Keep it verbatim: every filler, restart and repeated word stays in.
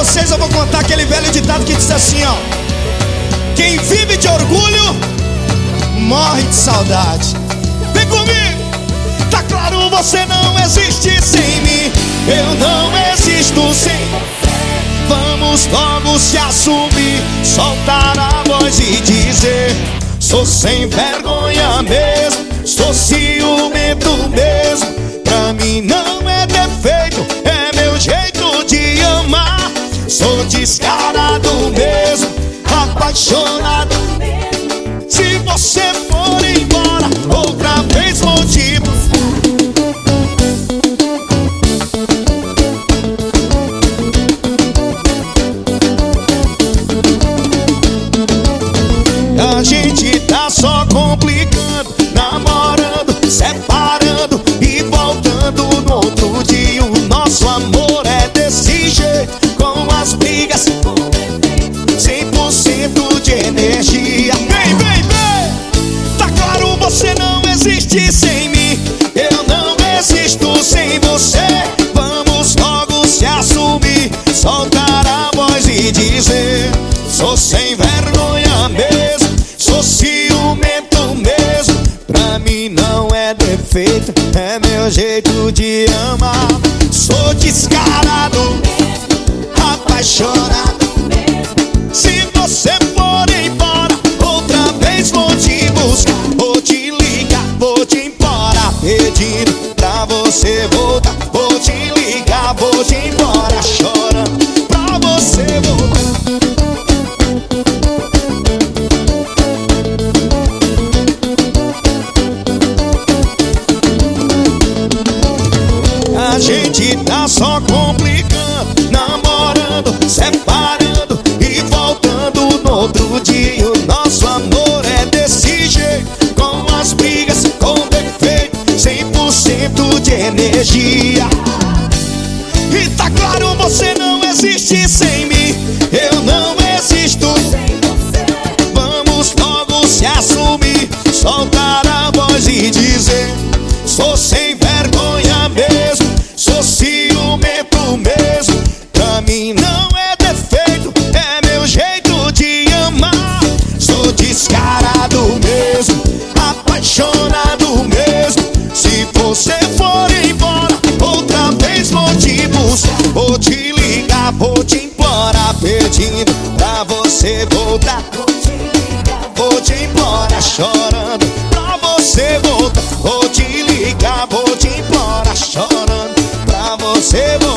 vocês eu vou contar aquele velho ditado que diz assim, ó: quem vive de orgulho morre de saudade. Vem comigo! Tá claro, você não existe sem mim, eu não existo sem você. Vamos logo se assumir, soltar a voz e dizer: sou sem vergonha mesmo, sou ciumento mesmo. Pra mim não é defeito, é meu jeito de amar. Sou descarado mesmo, apaixonado mesmo. Se você for embora, outra vez motivo. A gente tá só complicando, namorando, separando e voltando no outro dia. O nosso amor é desse jeito, com as brigas, cem por cento de energia. Vem, vem, vem! Tá claro, você não existe sem mim, eu não existo sem você. Vamos logo se assumir, soltar a voz e dizer: sou sem vergonha mesmo, sou ciumento mesmo. Pra mim não é defeito, é meu jeito de amar. Sou descarado mesmo, apaixonado mesmo. Se você for embora, outra vez vou te buscar, vou te ligar, vou te embora, pedindo pra você voltar. Vou te ligar, vou te embora, chorando pra você voltar. A gente tá só complicando, namorando, separando e voltando no outro dia. O nosso amor é desse jeito, com as brigas, com defeito, cem por cento de energia. E tá claro, você não existe sem mim, eu não existo sem você. Vamos logo se assumir, soltar a voz e dizer: sou sem vergonha mesmo, sou ciumento mesmo. Pra mim não é defeito, é meu jeito de amar. Sou descarado mesmo, apaixonado mesmo. Se você for embora, outra vez vou te buscar, vou te ligar, vou te implorar, pedindo pra você voltar. Vou te implorar, chorando pra você voltar. Vou te ligar, vou te implorar, chorando pra você voltar.